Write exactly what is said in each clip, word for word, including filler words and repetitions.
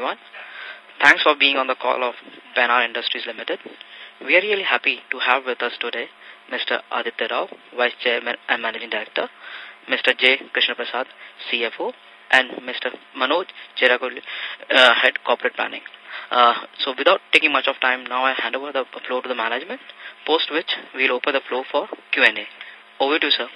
everyone. Thanks for being on the call of Penar Industries Limited. We are really happy to have with us today Mister Aditya Rao, Vice Chairman and Managing Director, Mister J. Krishna Prasad, C F O, and Mister Manoj Cheragoli, uh, Head Corporate Planning. Uh, so without taking much of time, now I hand over the floor to the management, post which we'll open the floor for Q and A. Over to you, sir.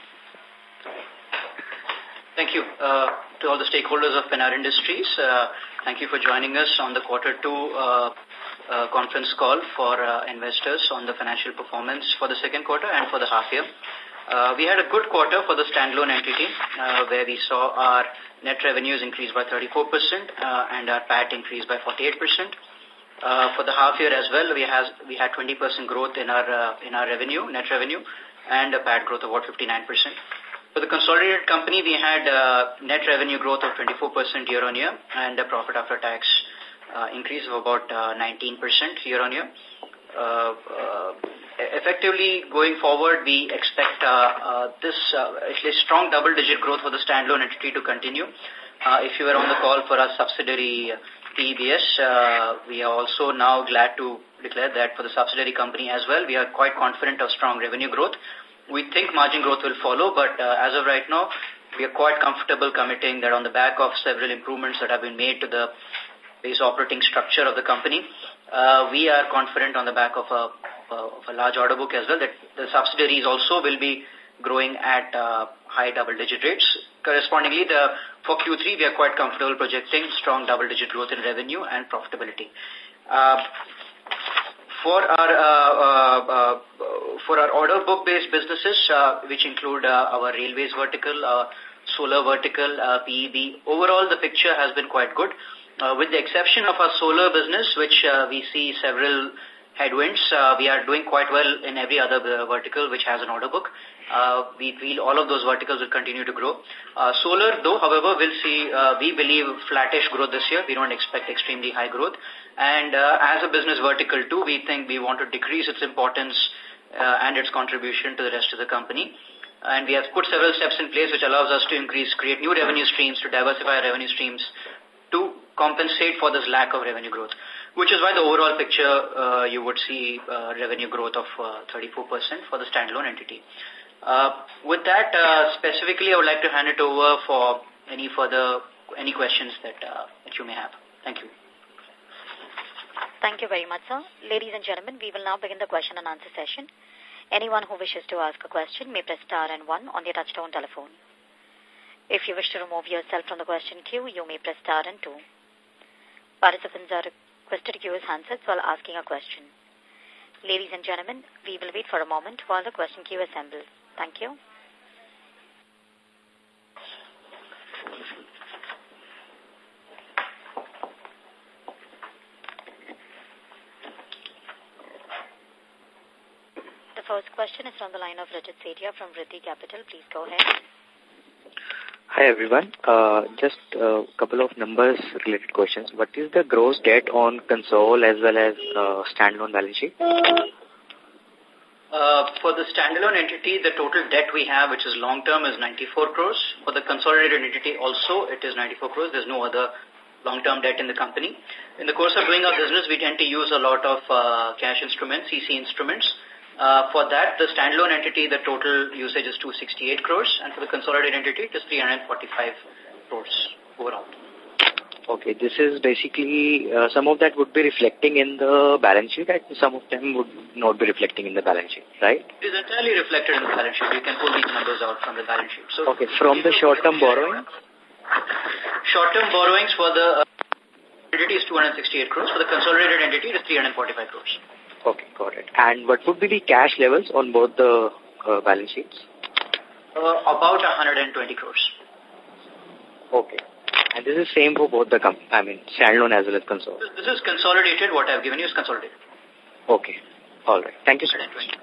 Thank you uh, to all the stakeholders of Penar Industries. Uh, thank you for joining us on the quarter two uh, uh, conference call for uh, investors on the financial performance for the second quarter and for the half year. Uh, we had a good quarter for the standalone entity uh, where we saw our net revenues increase by thirty-four percent uh, and our P A T increase by forty-eight percent. Uh, for the half year as well, we, has, we had twenty percent growth in our, uh, in our revenue, net revenue, and a P A T growth of about fifty-nine percent. For the consolidated company, we had uh, net revenue growth of twenty-four percent year on year and a profit after tax uh, increase of about uh, nineteen percent year on year. Uh, uh, effectively, going forward, we expect uh, uh, this uh, at least strong double-digit growth for the standalone entity to continue. Uh, if you were on the call for our subsidiary P E B S, uh, we are also now glad to declare that for the subsidiary company as well, we are quite confident of strong revenue growth. We think margin growth will follow, but uh, as of right now, we are quite comfortable committing that on the back of several improvements that have been made to the base operating structure of the company, uh, we are confident on the back of a, of a large order book as well that the subsidiaries also will be growing at uh, high double-digit rates. Correspondingly, the, for Q three, we are quite comfortable projecting strong double-digit growth in revenue and profitability. Uh, For our uh, uh, uh, for our order book based businesses, uh, which include uh, our railways vertical, uh, solar vertical, uh, P E B, overall the picture has been quite good. Uh, with the exception of our solar business, which uh, we see several headwinds, uh, we are doing quite well in every other uh, vertical which has an order book. Uh, we feel all of those verticals will continue to grow. Uh, solar, though, however, will see, uh, we believe, flattish growth this year. We don't expect extremely high growth. And uh, as a business vertical, too, we think we want to decrease its importance uh, and its contribution to the rest of the company. And we have put several steps in place which allows us to increase, create new revenue streams, to diversify our revenue streams, to compensate for this lack of revenue growth, which is why the overall picture, uh, you would see uh, revenue growth of uh, thirty-four percent for the standalone entity. Uh, with that, uh, specifically, I would like to hand it over for any further, any questions that, uh, that you may have. Thank you. Thank you very much, sir. Ladies and gentlemen, we will now begin the question and answer session. Anyone who wishes to ask a question may press star and one on their touchtone telephone. If you wish to remove yourself from the question queue, you may press star and two. Participants are requested to use handsets while asking a question. Ladies and gentlemen, we will wait for a moment while the question queue assembles. Thank you. The first question is from the line of Rajat Sethia from Vriddhi Capital. Please go ahead. Hi everyone. Uh, just a couple of numbers related questions. What is the gross debt on console as well as uh, standalone balance sheet? Uh, for the standalone entity, the total debt we have, which is long-term, is ninety-four crores. For the consolidated entity also, it is ninety-four crores. There's no other long-term debt in the company. In the course of doing our business, we tend to use a lot of uh, cash instruments, C C instruments. Uh, for that, the standalone entity, the total usage is two hundred sixty-eight crores, and for the consolidated entity, it is three hundred forty-five crores overall. Okay, this is basically, uh, some of that would be reflecting in the balance sheet, and some of them would not be reflecting in the balance sheet, right? It is entirely reflected in the balance sheet. You can pull these numbers out from the balance sheet. So, okay, from the short-term borrowing? Short-term borrowings for the uh, entity is two hundred sixty-eight crores. For the consolidated entity, it is three hundred forty-five crores. Okay, got it. And what would be the cash levels on both the uh, balance sheets? Uh, about one hundred twenty crores. Okay. And this is same for both the, com I mean, standalone as well as console. This, this is consolidated. What I have given you is consolidated. Okay. All right. Thank you, sir.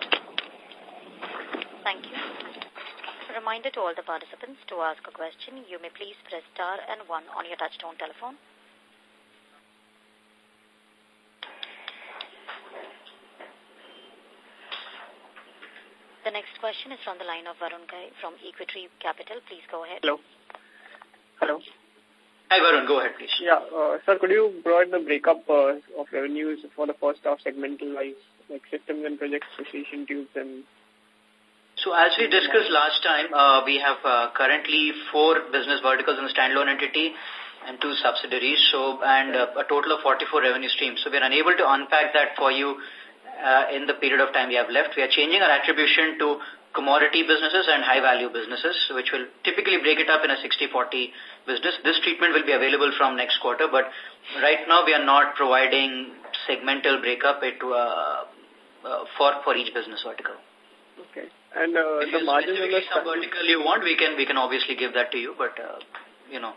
Thank you. A reminder to all the participants to ask a question. You may please press star and one on your touchtone telephone. The next question is from the line of Varun Gai from Equity Capital. Please go ahead. Hello. Hello. Hi, Varun. Go ahead, please. Yeah, uh, sir, could you provide the breakup uh, of revenues for the first half segmental-wise, like systems and projects, precision tubes, and... So as we discussed last time, uh, we have uh, currently four business verticals in the standalone entity and two subsidiaries, so and uh, a total of forty-four revenue streams. So we are unable to unpack that for you uh, in the period of time we have left. We are changing our attribution to commodity businesses and high-value businesses, which will typically break it up in a sixty forty business. This treatment will be available from next quarter, but right now we are not providing segmental breakup into, uh, uh, for, for each business vertical. Okay. And uh, if the margins on the... some vertical you want, we can, we can obviously give that to you, but, uh, you know.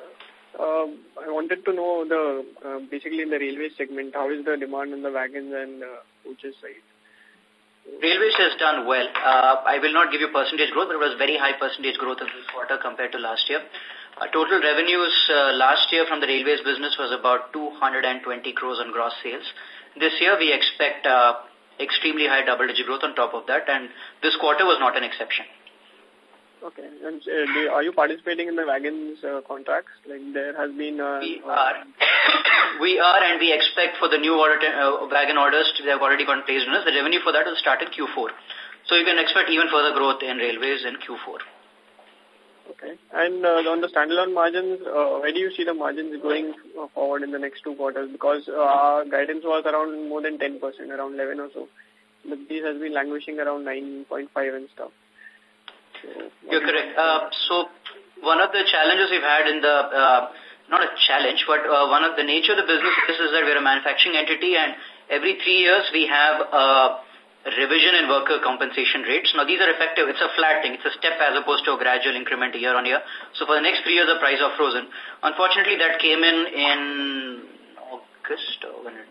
Uh, I wanted to know the, uh, basically in the railway segment, how is the demand on the wagons and uh, coaches side? Railways has done well. Uh, I will not give you percentage growth, but it was very high percentage growth in this quarter compared to last year. Uh, total revenues uh, last year from the railways business was about two hundred twenty crores on gross sales. This year we expect uh, extremely high double-digit growth on top of that, and this quarter was not an exception. Okay. And uh, are you participating in the wagons uh, contracts? Like there has been... Uh, we are. We are, and we expect for the new order, uh, wagon orders, they have already gotten placed on us. The revenue for that will start in Q four. So you can expect even further growth in railways in Q four. Okay. And uh, on the standalone margins, uh, where do you see the margins going forward in the next two quarters? Because uh, our guidance was around more than ten percent, around eleven or so. But this has been languishing around nine point five and stuff. So, You're correct. Uh, so one of the challenges we've had in the, uh, not a challenge, but uh, one of the nature of the business is that we're a manufacturing entity, and every three years we have a revision in worker compensation rates. Now these are effective. It's a flat thing. It's a step as opposed to a gradual increment year on year. So for the next three years, the price are frozen. Unfortunately, that came in in August or when it,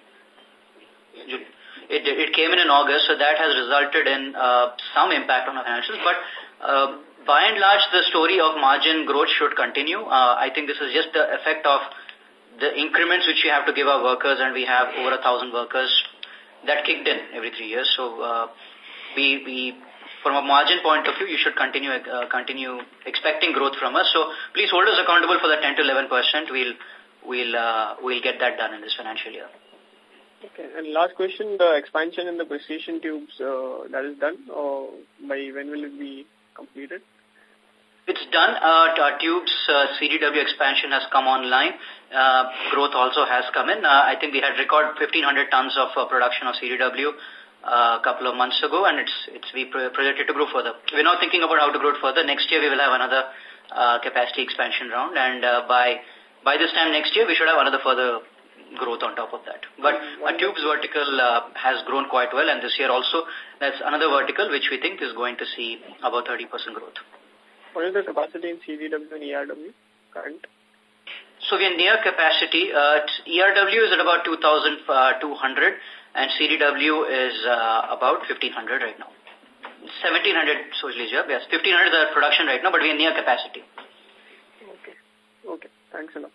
it, it came in in August, so that has resulted in uh, some impact on our financials, but Uh, by and large, the story of margin growth should continue. Uh, I think this is just the effect of the increments which we have to give our workers, and we have over a thousand workers that kicked in every three years. So, uh, we, we, from a margin point of view, you should continue, uh, continue expecting growth from us. So, please hold us accountable for the ten to eleven percent. We'll, we'll, uh, we'll get that done in this financial year. Okay. And last question, the expansion in the precision tubes, uh, that is done, or by when will it be completed? It's done. Uh, our tubes uh, C D W expansion has come online. Uh, growth also has come in. Uh, I think we had record fifteen hundred tons of uh, production of C D W uh, a couple of months ago, and it's it's we projected to grow further. We're now thinking about how to grow it further. Next year we will have another uh, capacity expansion round, and uh, by by this time next year we should have another further growth on top of that. But our tubes vertical uh, has grown quite well, and this year also that's another vertical which we think is going to see about thirty percent growth. What is the capacity in C D W and E R W current? So we are near capacity. Uh, E R W is at about two thousand two hundred and C D W is uh, about fifteen hundred right now. seventeen hundred, so yes, fifteen hundred is our production right now, but we are near capacity. Okay. Okay. Thanks a lot.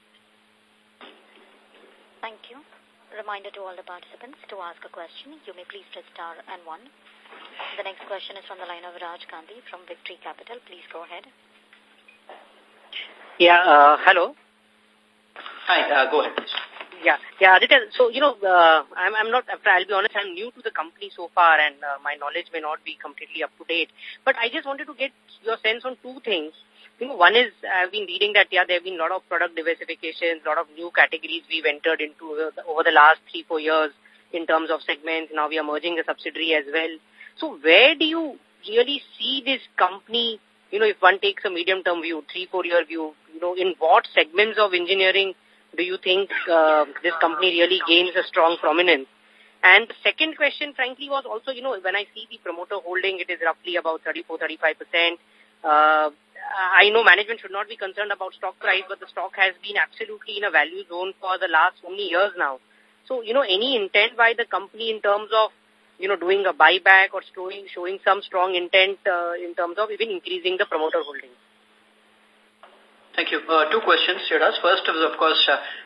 Thank you. Reminder to all the participants to ask a question. You may please press star and one. The next question is from the line of Raj Gandhi from Victory Capital. Please go ahead. Yeah, uh, hello. Hi, uh, go ahead, please. Yeah, yeah, Aditya, so, you know, uh, I'm, I'm not, I'll be honest, I'm new to the company so far, and uh, my knowledge may not be completely up to date. But I just wanted to get your sense on two things. You know, one is, I've been reading that, yeah, there have been a lot of product diversifications, a lot of new categories we've entered into uh, over the last three, four years in terms of segments. Now we are merging a subsidiary as well. So where do you really see this company, you know, if one takes a medium-term view, three, four-year view, you know, in what segments of engineering do you think uh, this company really gains a strong prominence? And the second question, frankly, was also, you know, when I see the promoter holding, it is roughly about thirty-four, thirty-five percent. Uh, I know management should not be concerned about stock price, but the stock has been absolutely in a value zone for the last so many years now. So, you know, any intent by the company in terms of, you know, doing a buyback or showing, showing some strong intent uh, in terms of even increasing the promoter holding? Thank you. Uh, two questions, Shiraz. First is, of course, uh,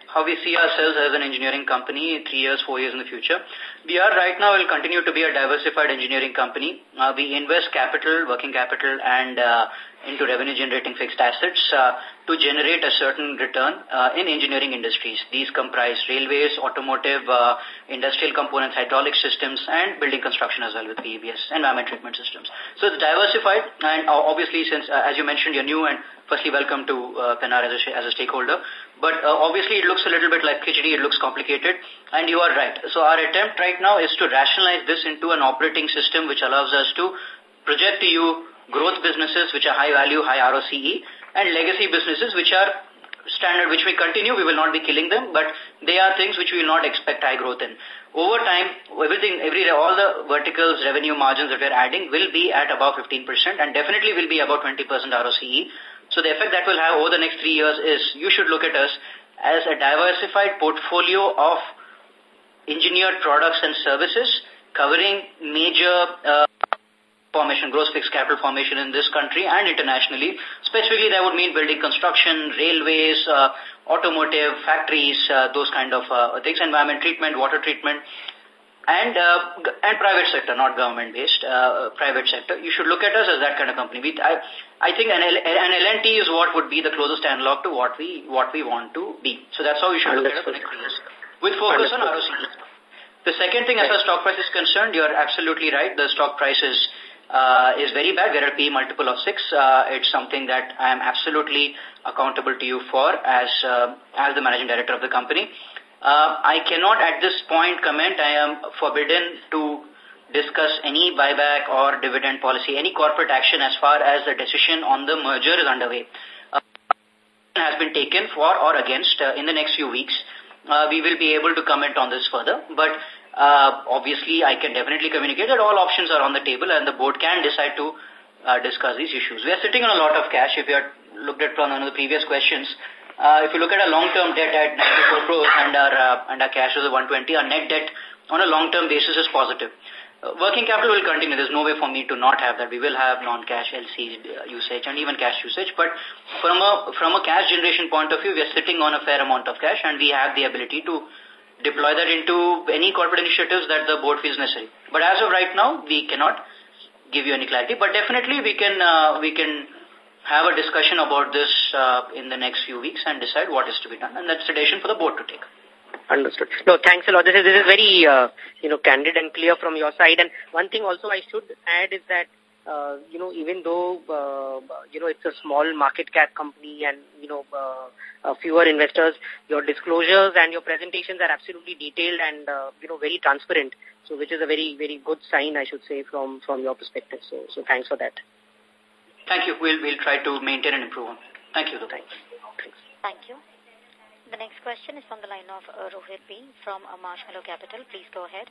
how we see ourselves as an engineering company three years, four years in the future. We are right now, will continue to be a diversified engineering company. Uh, we invest capital, working capital, and uh, into revenue-generating fixed assets uh, to generate a certain return uh, in engineering industries. These comprise railways, automotive, uh, industrial components, hydraulic systems, and building construction as well with P E B S, environment treatment systems. So it's diversified, and uh, obviously, since, uh, as you mentioned, you're new, and firstly, welcome to uh, Pennar as a, as a stakeholder. But uh, obviously, it looks a little bit like khichdi, it looks complicated, and you are right. So our attempt right now is to rationalize this into an operating system which allows us to project to you growth businesses which are high value, high R O C E, and legacy businesses which are standard, which we continue. We will not be killing them, but they are things which we will not expect high growth in. Over time, everything, every all the verticals, revenue margins that we are adding will be at above fifteen percent and definitely will be about twenty percent R O C E. So the effect that will have over the next three years is you should look at us as a diversified portfolio of engineered products and services covering major uh, formation, gross fixed capital formation in this country and internationally. Specifically, that would mean building construction, railways, uh, automotive, factories, uh, those kind of uh, things, environment treatment, water treatment, and uh, and private sector, not government-based, uh, private sector. You should look at us as that kind of company. We, I, I think an, an L and T is what would be the closest analog to what we what we want to be. So that's how we should look at it for the next years, with focus on R O C E. The second thing, as far as stock price is concerned, you're absolutely right. The stock price is Uh, is very bad. We're at a P E multiple of six. Uh, it's something that I am absolutely accountable to you for as uh, as the managing director of the company. Uh, I cannot at this point comment. I am forbidden to discuss any buyback or dividend policy, any corporate action as far as the decision on the merger is underway. Uh, has been taken for or against uh, in the next few weeks. Uh, we will be able to comment on this further, but Uh, obviously, I can definitely communicate that all options are on the table and the board can decide to uh, discuss these issues. We are sitting on a lot of cash. If you had looked at one of the previous questions, uh, if you look at our long-term debt at ninety-four crores and our, uh, and our cash is at one twenty, our net debt on a long-term basis is positive. Uh, working capital will continue. There's no way for me to not have that. We will have non-cash L C uh, usage and even cash usage. But from a, from a cash generation point of view, we are sitting on a fair amount of cash and we have the ability to deploy that into any corporate initiatives that the board feels necessary. But as of right now, we cannot give you any clarity. But definitely we can uh, we can have a discussion about this uh, in the next few weeks and decide what is to be done. And that's a decision for the board to take. Understood. No, thanks a lot. This is, this is very, uh, you know, candid and clear from your side. And one thing also I should add is that, uh, you know, even though, uh, you know, it's a small market cap company and, you know, uh, uh, fewer investors, your disclosures and your presentations are absolutely detailed and, uh, you know, very transparent. So, which is a very, very good sign, I should say, from, from your perspective. So, so thanks for that. Thank you. We'll, we'll try to maintain and improve on it. Thank you. Thanks. Thanks. Thank you. The next question is from the line of uh, Rohit B. from uh, Marshmallow Capital. Please go ahead.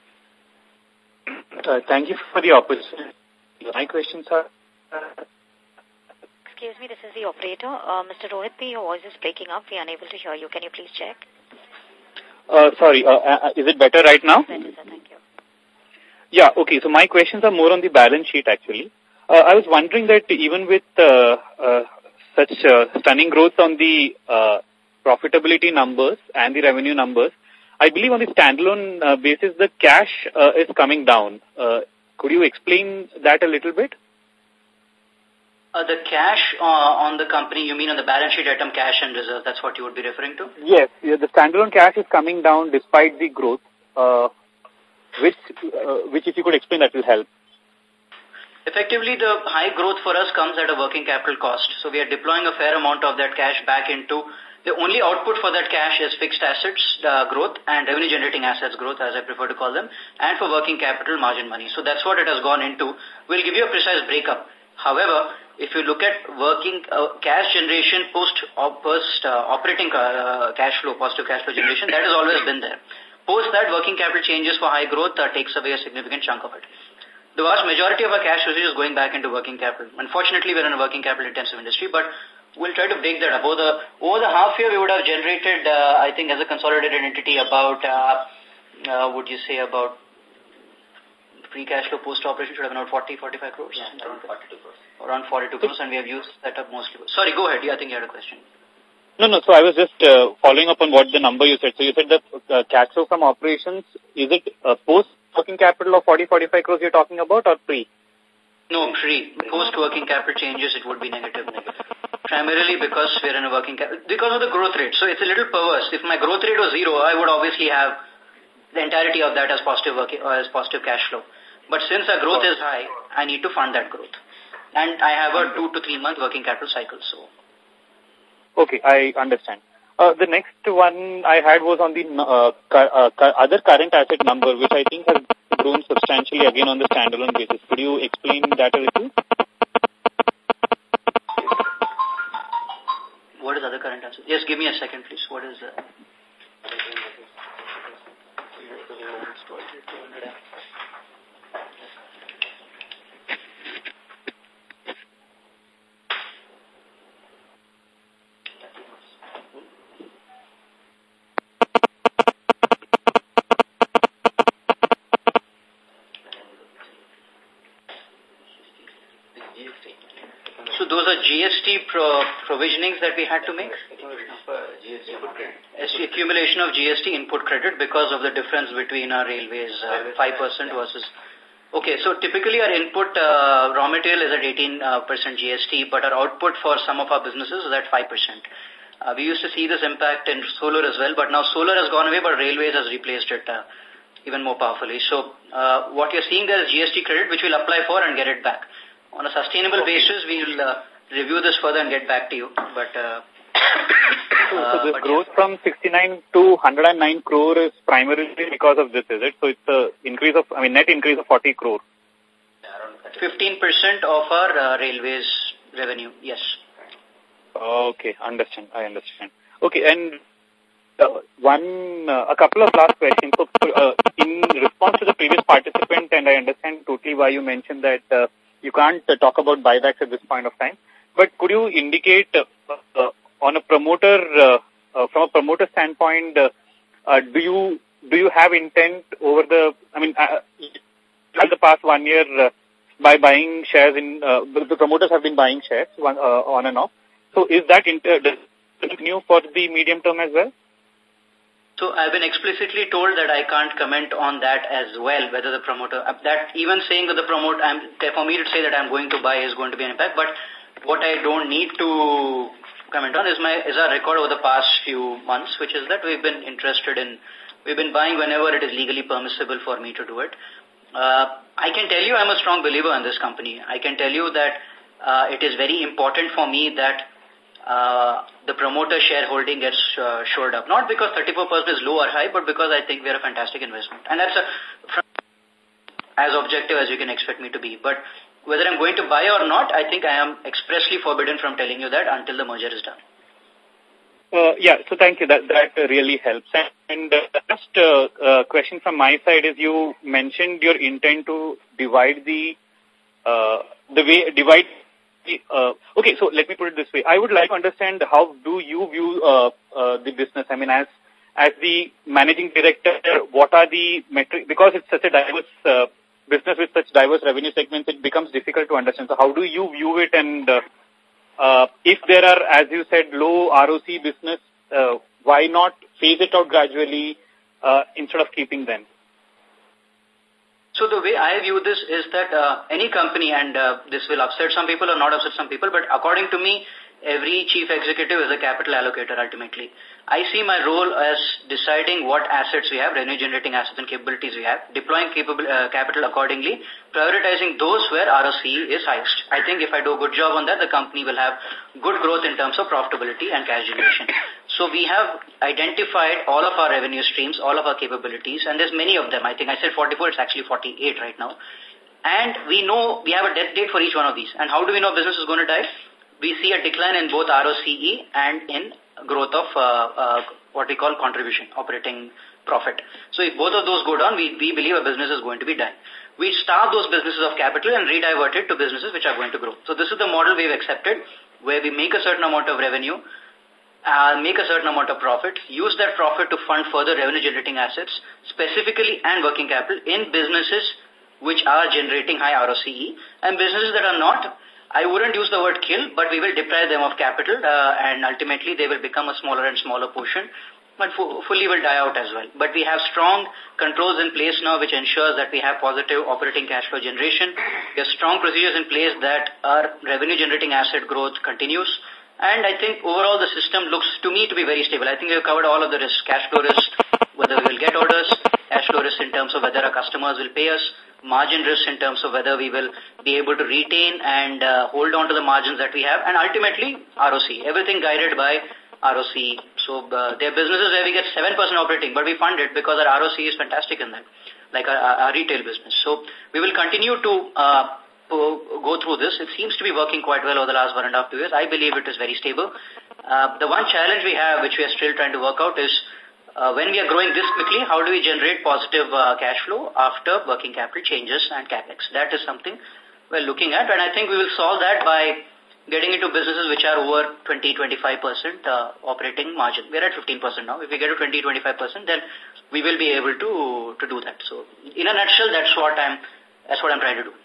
Uh, thank you for the opportunity. My questions are... Uh, Excuse me, this is the operator. Uh, Mister Rohit B., your voice is breaking up. We are unable to hear you. Can you please check? uh, sorry, uh, uh, is it better right now? Better, sir. Thank you. Yeah, okay. So my questions are more on the balance sheet, actually. Uh, I was wondering that even with uh, uh, such uh, stunning growth on the uh, profitability numbers and the revenue numbers, I believe on the standalone uh, basis, the cash uh, is coming down. Uh, could you explain that a little bit? Uh, the cash uh, on the company, you mean on the balance sheet item cash and reserve, that's what you would be referring to? Yes, yeah, the standalone cash is coming down despite the growth, uh, which, uh, which if you could explain, that will help. Effectively, the high growth for us comes at a working capital cost. So we are deploying a fair amount of that cash back into, the only output for that cash is fixed assets uh, growth and revenue generating assets growth, as I prefer to call them, and for working capital margin money. So that's what it has gone into. We'll give you a precise breakup. However, if you look at working uh, cash generation post, op, post uh, operating uh, cash flow, positive cash flow generation, that has always been there. Post that, working capital changes for high growth uh, takes away a significant chunk of it. The vast majority of our cash usage is going back into working capital. Unfortunately, we're in a working capital intensive industry, but we'll try to break that up. Over the, over the half year, we would have generated, uh, I think, as a consolidated entity, about, uh, uh, would you say, about free cash flow post-operation should have been about forty, forty-five crores? Yeah, around forty-two crores. Around forty-two crores, and we have used that up mostly. Sorry, go ahead. Yeah, I think you had a question. No, no. So I was just uh, following up on what the number you said. So you said the uh, cash flow from operations, is it uh, post working capital of forty, forty-five crores you're talking about or pre? No, pre. Post working capital changes, it would be negative, negative. Primarily because we're in a working capital, because of the growth rate. So it's a little perverse. If my growth rate was zero, I would obviously have the entirety of that as positive working, or as positive cash flow. But since our growth is high, I need to fund that growth. And I have a two to three month working capital cycle. So. Okay, I understand. Uh, the next one I had was on the uh, uh, other current asset number, which I think has grown substantially again on the standalone basis. Could you explain that a little? What is other current assets? Yes, give me a second, please. What is the... So those are G S T pro provisionings that we had to make? Accumulation of G S T input credit because of the difference between our railways, uh, five percent versus... Okay, so typically our input uh, raw material is at eighteen percent G S T, but our output for some of our businesses is at five percent. Uh, we used to see this impact in solar as well, but now solar has gone away, but railways has replaced it uh, even more powerfully. So uh, what you're seeing there is G S T credit, which we'll apply for and get it back. On a sustainable okay. basis, we'll uh, review this further and get back to you. But uh, so, uh, so the growth yeah. from sixty-nine to one hundred nine crore is primarily because of this, is it? So it's a increase of, I mean, net increase of forty crore. fifteen percent of our uh, railways revenue, yes. Okay, understand. I understand. Okay, and uh, one, uh, a couple of last questions. So, uh, in response to the previous participant, and I understand totally why you mentioned that uh, you can't uh, talk about buybacks at this point of time, but could you indicate uh, uh, on a promoter, uh, uh, from a promoter standpoint, uh, uh, do you do you have intent over the, I mean, uh, in the past one year uh, by buying shares in, uh, the promoters have been buying shares one, uh, on and off. So is that inter new for the medium term as well? So I've been explicitly told that I can't comment on that as well, whether the promoter, that even saying that the promoter, I'm, for me to say that I'm going to buy is going to be an impact, but what I don't need to comment on is my, is our record over the past few months, which is that we've been interested in, we've been buying whenever it is legally permissible for me to do it. Uh, I can tell you I'm a strong believer in this company. I can tell you that uh, it is very important for me that Uh, the promoter shareholding gets uh, shored up. Not because thirty-four percent is low or high, but because I think we are a fantastic investment. And that's a, as objective as you can expect me to be. But whether I'm going to buy or not, I think I am expressly forbidden from telling you that until the merger is done. Uh, yeah, so thank you. That, that really helps. And uh, just uh, uh, question from my side is you mentioned your intent to divide the, uh, the way, divide Uh, okay, so let me put it this way. I would like to understand how do you view uh, uh, the business? I mean, as as the managing director, what are the metrics? Because it's such a diverse uh, business with such diverse revenue segments, it becomes difficult to understand. So how do you view it? And uh, uh, if there are, as you said, low R O C business, uh, why not phase it out gradually uh, instead of keeping them? So the way I view this is that uh, any company, and uh, this will upset some people or not upset some people, but according to me, every chief executive is a capital allocator ultimately. I see my role as deciding what assets we have, revenue generating assets and capabilities we have, deploying capable, uh, capital accordingly, prioritizing those where R O C E is highest. I think if I do a good job on that, the company will have good growth in terms of profitability and cash generation. So we have identified all of our revenue streams, all of our capabilities, and there's many of them. I think I said forty-four, it's actually forty-eight right now. And we know we have a death date for each one of these. And how do we know business is going to die? We see a decline in both R O C E and in growth of uh, uh, what we call contribution, operating profit. So if both of those go down, we, we believe a business is going to be dying. We starve those businesses of capital and redivert it to businesses which are going to grow. So this is the model we've accepted, where we make a certain amount of revenue, uh, make a certain amount of profit, use that profit to fund further revenue generating assets, specifically and working capital in businesses which are generating high R O C E, and businesses that are not, I wouldn't use the word kill, but we will deprive them of capital, uh, and ultimately they will become a smaller and smaller portion, but fully will die out as well. But we have strong controls in place now which ensures that we have positive operating cash flow generation. We have strong procedures in place that our revenue generating asset growth continues. And I think overall the system looks to me to be very stable. I think we have covered all of the risks, cash flow risk, whether we will get orders, cash flow risk in terms of whether our customers will pay us, margin risk in terms of whether we will be able to retain and uh, hold on to the margins that we have, and ultimately R O C. Everything guided by R O C. So uh, there are businesses where we get seven percent operating, but we fund it because our R O C is fantastic in that, like our, our retail business. So we will continue to uh, go through this. It seems to be working quite well over the last one and a half, two years. I believe it is very stable. Uh, the one challenge we have, which we are still trying to work out, is Uh, when we are growing this quickly, how do we generate positive uh, cash flow after working capital changes and capex? That is something we're looking at, and I think we will solve that by getting into businesses which are over twenty to twenty-five percent uh, operating margin. We're at fifteen percent now. If we get to twenty to twenty-five percent, then we will be able to to do that. So, in a nutshell, that's what I'm that's what I'm trying to do.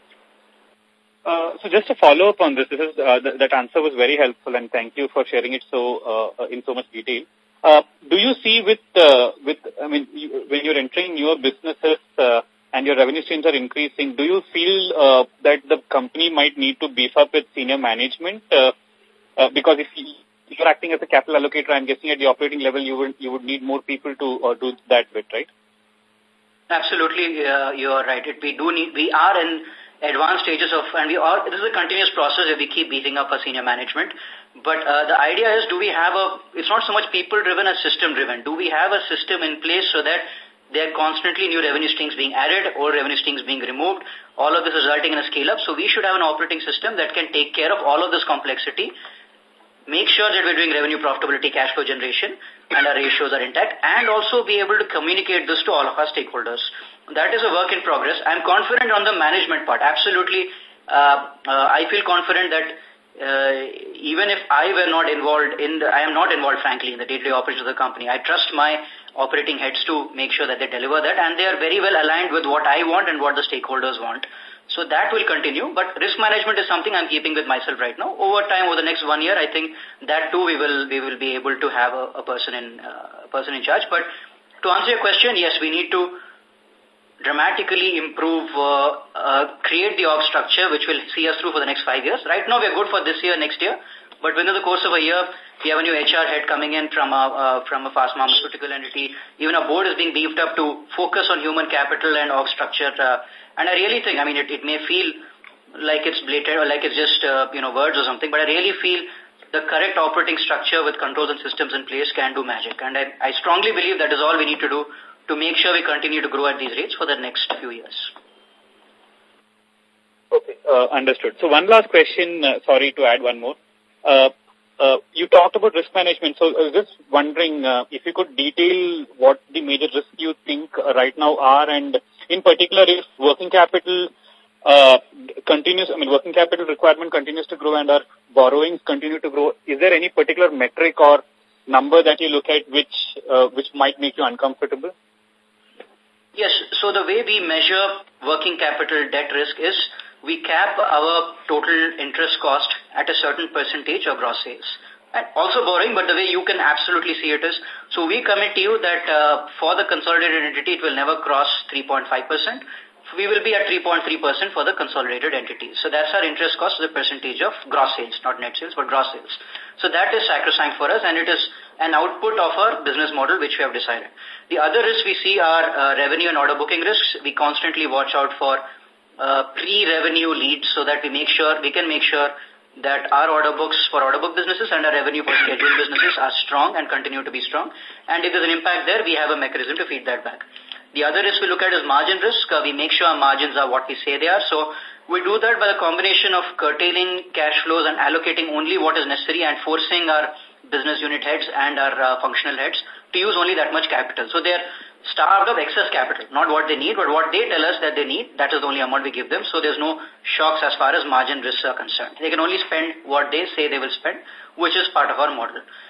Uh, so just to follow up on this, this is, uh, th that answer was very helpful, and thank you for sharing it so uh, in so much detail. Uh, do you see with, uh, with I mean, you, when you're entering newer businesses uh, and your revenue streams are increasing, do you feel uh, that the company might need to beef up its senior management? Uh, uh, because if, you, if you're acting as a capital allocator, I'm guessing at the operating level you would, you would need more people to uh, do that bit, right? Absolutely, uh, you are right. It, we do need, we are in advanced stages of, and we are, this is a continuous process where we keep beefing up our senior management. But uh, the idea is, do we have a, it's not so much people-driven as system-driven. Do we have a system in place so that there are constantly new revenue streams being added or revenue streams being removed, all of this resulting in a scale-up? So we should have an operating system that can take care of all of this complexity, make sure that we're doing revenue profitability, cash flow generation, and our ratios are intact, and also be able to communicate this to all of our stakeholders. That is a work in progress. I'm confident on the management part. Absolutely, uh, uh, I feel confident that uh, even if I were not involved in the, I am not involved, frankly, in the day-to-day operations of the company. I trust my operating heads to make sure that they deliver that, and they are very well aligned with what I want and what the stakeholders want. So that will continue, but risk management is something I'm keeping with myself right now. Over time, over the next one year, I think that too we will we will be able to have a, a person in uh, a person in charge. But to answer your question, yes, we need to dramatically improve, uh, uh, create the org structure which will see us through for the next five years. Right now, we are good for this year, next year, but within the course of a year, we have a new H R head coming in from a uh, from a fast pharmaceutical entity. Even our board is being beefed up to focus on human capital and org structure. Uh, And I really think, I mean, it, it may feel like it's blatant or like it's just, uh, you know, words or something, but I really feel the correct operating structure with controls and systems in place can do magic. And I, I strongly believe that is all we need to do to make sure we continue to grow at these rates for the next few years. Okay, uh, understood. So one last question, uh, sorry to add one more. Uh, uh, you talked about risk management, so I was just wondering uh, if you could detail what the major risks you think uh, right now are, and in particular, if working capital uh, continues, I mean, working capital requirement continues to grow and our borrowings continue to grow, is there any particular metric or number that you look at which uh, which might make you uncomfortable? Yes. So the way we measure working capital debt risk is we cap our total interest cost at a certain percentage of gross sales. And also borrowing, but the way you can absolutely see it is, so we commit to you that uh, for the consolidated entity, it will never cross three point five percent. We will be at three point three percent for the consolidated entity. So that's our interest cost as a percentage of gross sales, not net sales, but gross sales. So that is sacrosanct for us, and it is an output of our business model which we have decided. The other risks we see are uh, revenue and order booking risks. We constantly watch out for uh, pre-revenue leads so that we make sure, we can make sure that our order books for order book businesses and our revenue for scheduled businesses are strong and continue to be strong. And if there's an impact there, we have a mechanism to feed that back. The other risk we look at is margin risk. Uh, we make sure our margins are what we say they are. So we do that by the combination of curtailing cash flows and allocating only what is necessary and forcing our business unit heads and our uh, functional heads to use only that much capital. So they're starved of excess capital, not what they need, but what they tell us that they need, that is the only amount we give them. So there's no shocks as far as margin risks are concerned. They can only spend what they say they will spend, which is part of our model.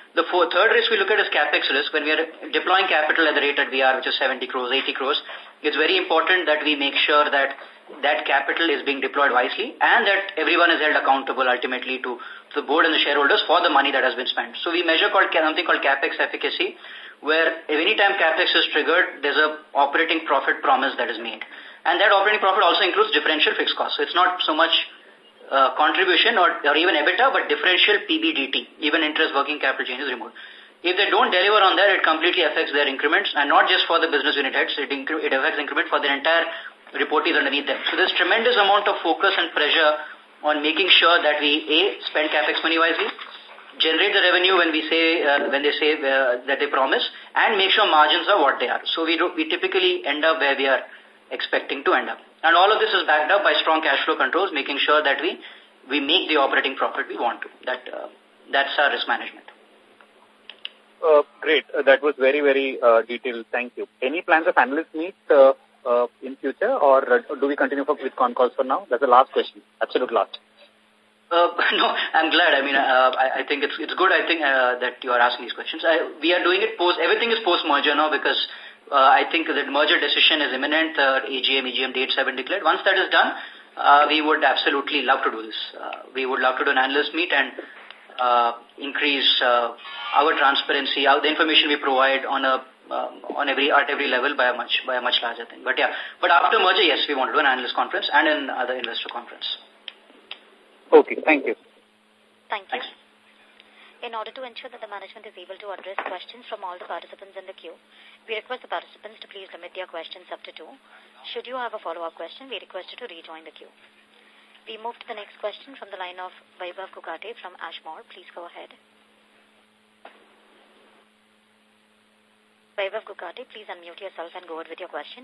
The four, third risk we look at is capex risk. When we are deploying capital at the rate that we are, which is seventy crores, eighty crores, it's very important that we make sure that that capital is being deployed wisely and that everyone is held accountable ultimately to, to the board and the shareholders for the money that has been spent. So we measure called, something called capex efficacy, where any time capex is triggered, there's a operating profit promise that is made. And that operating profit also includes differential fixed costs. So it's not so much Uh, contribution or, or even EBITDA, but differential P B D T, even interest working capital change is removed. If they don't deliver on that, it completely affects their increments, and not just for the business unit heads, it, it affects increment for the entire reportees underneath them. So there's tremendous amount of focus and pressure on making sure that we, A, spend capex money wisely, generate the revenue when we say, uh, when they say uh, that they promise, and make sure margins are what they are. So we, do, we typically end up where we are expecting to end up. And all of this is backed up by strong cash flow controls, making sure that we, we make the operating profit we want to. That, uh, that's our risk management. Uh, great. Uh, that was very, very uh, detailed. Thank you. Any plans of analyst meet uh, uh, in future, or uh, do we continue for, with con calls for now? That's the last question. Absolute last. Uh, no, I'm glad. I mean, uh, I, I think it's it's good. I think uh, that you are asking these questions. I, we are doing it post. Everything is post merger now because Uh, I think that merger decision is imminent. Uh, A G M, E G M dates have been declared. Once that is done, uh, we would absolutely love to do this. Uh, we would love to do an analyst meet and uh, increase uh, our transparency, our, the information we provide on a um, on every at every level by a much by a much larger thing. But yeah, but after merger, yes, we want to do an analyst conference and an other investor conference. Okay, thank you. Thank you. Thanks. In order to ensure that the management is able to address questions from all the participants in the queue, we request the participants to please limit their questions up to two. Should you have a follow-up question, we request you to rejoin the queue. We move to the next question from the line of Vaibhav Kukate from Ashmore. Please go ahead. Vaibhav Kukate, please unmute yourself and go ahead with your question.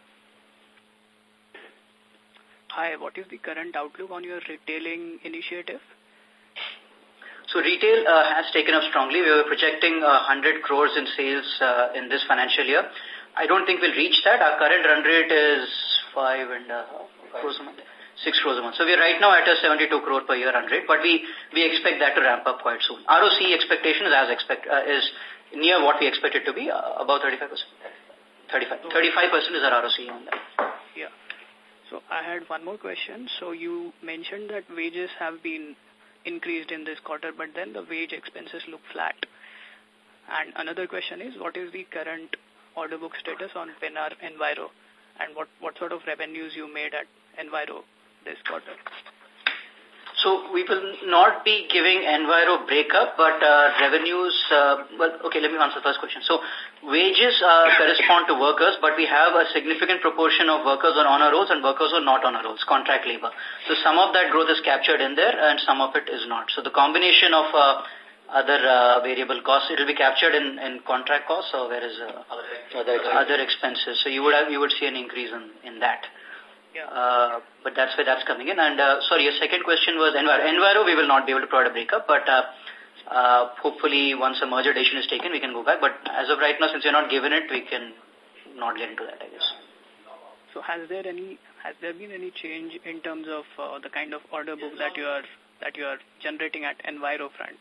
Hi, what is the current outlook on your retailing initiative? So retail uh, has taken up strongly. We were projecting uh, one hundred crores in sales uh, in this financial year. I don't think we'll reach that. Our current run rate is five and a half crores a month, six crores a month. So we're right now at a seventy-two crore per year run rate, but we, we expect that to ramp up quite soon. R O C expectation is as expect, uh, is near what we expect it to be, uh, about thirty-five percent. thirty-five, thirty-five percent is our R O C on that. Yeah. So I had one more question. So you mentioned that wages have been increased in this quarter, but then the wage expenses look flat. And another question is, what is the current order book status on Pennar Enviro, and what, what sort of revenues you made at Enviro this quarter? So we will not be giving Enviro breakup, but uh, revenues, uh, well, okay, let me answer the first question. So wages uh, correspond to workers, but we have a significant proportion of workers on honor rolls and workers who are not honor rolls, contract labor. So some of that growth is captured in there and some of it is not. So the combination of uh, other uh, variable costs, it will be captured in, in contract costs, or where is uh, other, expenses. other expenses. So you would have, you would see an increase in, in that. Yeah. Uh, but that's where that's coming in. And, uh, sorry, your second question was Enviro. Enviro, we will not be able to provide a breakup, but uh, uh, hopefully once a merger decision is taken, we can go back. But as of right now, since you're not given it, we can not get into that, I guess. So has there any, has there been any change in terms of uh, the kind of order book that you are, that you are generating at Enviro front?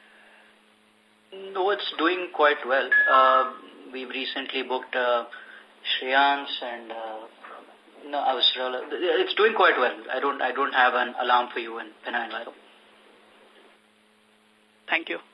No, it's doing quite well. Uh, we've recently booked uh, Shreyans and... Uh, No, I was. It's doing quite well. I don't. I don't have an alarm for you in Pennar Enviro. Thank you.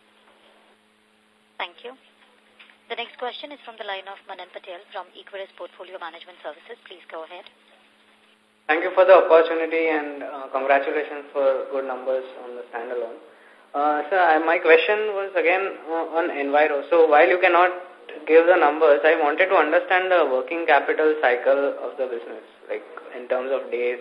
Thank you. The next question is from the line of Manan Patel from Equirus Portfolio Management Services. Please go ahead. Thank you for the opportunity and uh, congratulations for good numbers on the standalone. Uh, sir, I, my question was again uh, on Enviro. So while you cannot give the numbers, I wanted to understand the working capital cycle of the business, like in terms of days.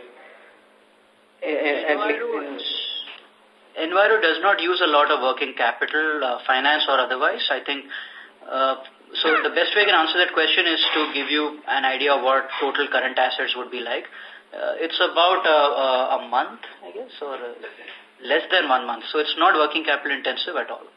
Enviro, Enviro does not use a lot of working capital, uh, finance or otherwise. I think, uh, so the best way I can answer that question is to give you an idea of what total current assets would be like. Uh, it's about uh, a month, I guess, or uh, less than one month. So it's not working capital intensive at all.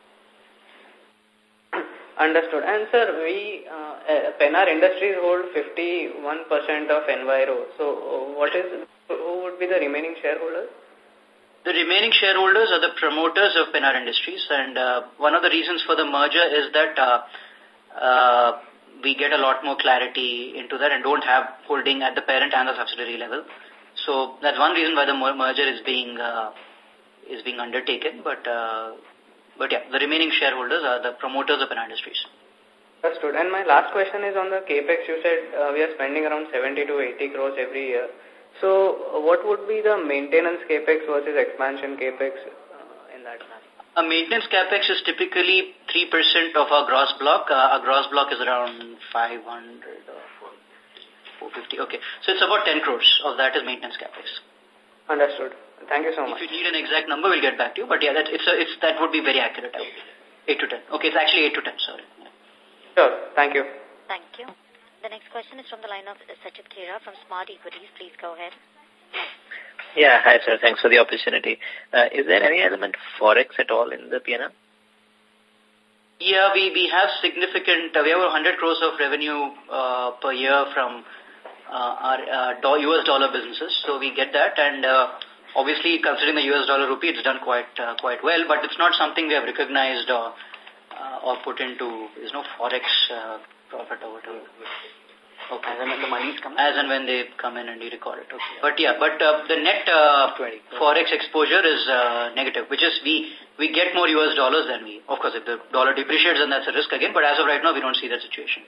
Understood. And sir, we, uh, Pennar Industries hold fifty-one percent of Enviro. So uh, what is, who would be the remaining shareholders? The remaining shareholders are the promoters of Pennar Industries, and uh, one of the reasons for the merger is that uh, uh, we get a lot more clarity into that and don't have holding at the parent and the subsidiary level. So that's one reason why the merger is being uh, is being undertaken. But uh, but yeah, the remaining shareholders are the promoters of Pennar Industries. Understood. And my last question is on the capex. You said uh, we are spending around seventy to eighty crores every year. So what would be the maintenance capex versus expansion capex uh, in that manner? A maintenance capex is typically three percent of our gross block. Uh, our gross block is around five hundred or four fifty. Okay. So it's about ten crores of that is maintenance capex. Understood. Thank you so much. If you need an exact number, we'll get back to you. But yeah, that, it's a, it's, that would be very accurate. eight to ten. Okay, it's actually eight to ten, sorry. Sure. Thank you. Thank you. The next question is from the line of Sachit Khera from Smart Equities. Please go ahead. Yeah, hi sir. Thanks for the opportunity. Uh, is there any element of Forex at all in the P and L? Yeah, we, we have significant, uh, we have one hundred crores of revenue uh, per year from uh, our uh, U S dollar businesses. So we get that, and uh, obviously considering the U S dollar rupee, it's done quite uh, quite well, but it's not something we have recognized or, uh, or put into, you know, Forex uh, profit or whatever. Okay. As and when the money come in? As and when they come in and you record it. Okay. But yeah, but uh, the net uh, Forex exposure is uh, negative, which is we, we get more U S dollars than we, of course, if the dollar depreciates, then that's a risk again, but as of right now, we don't see that situation.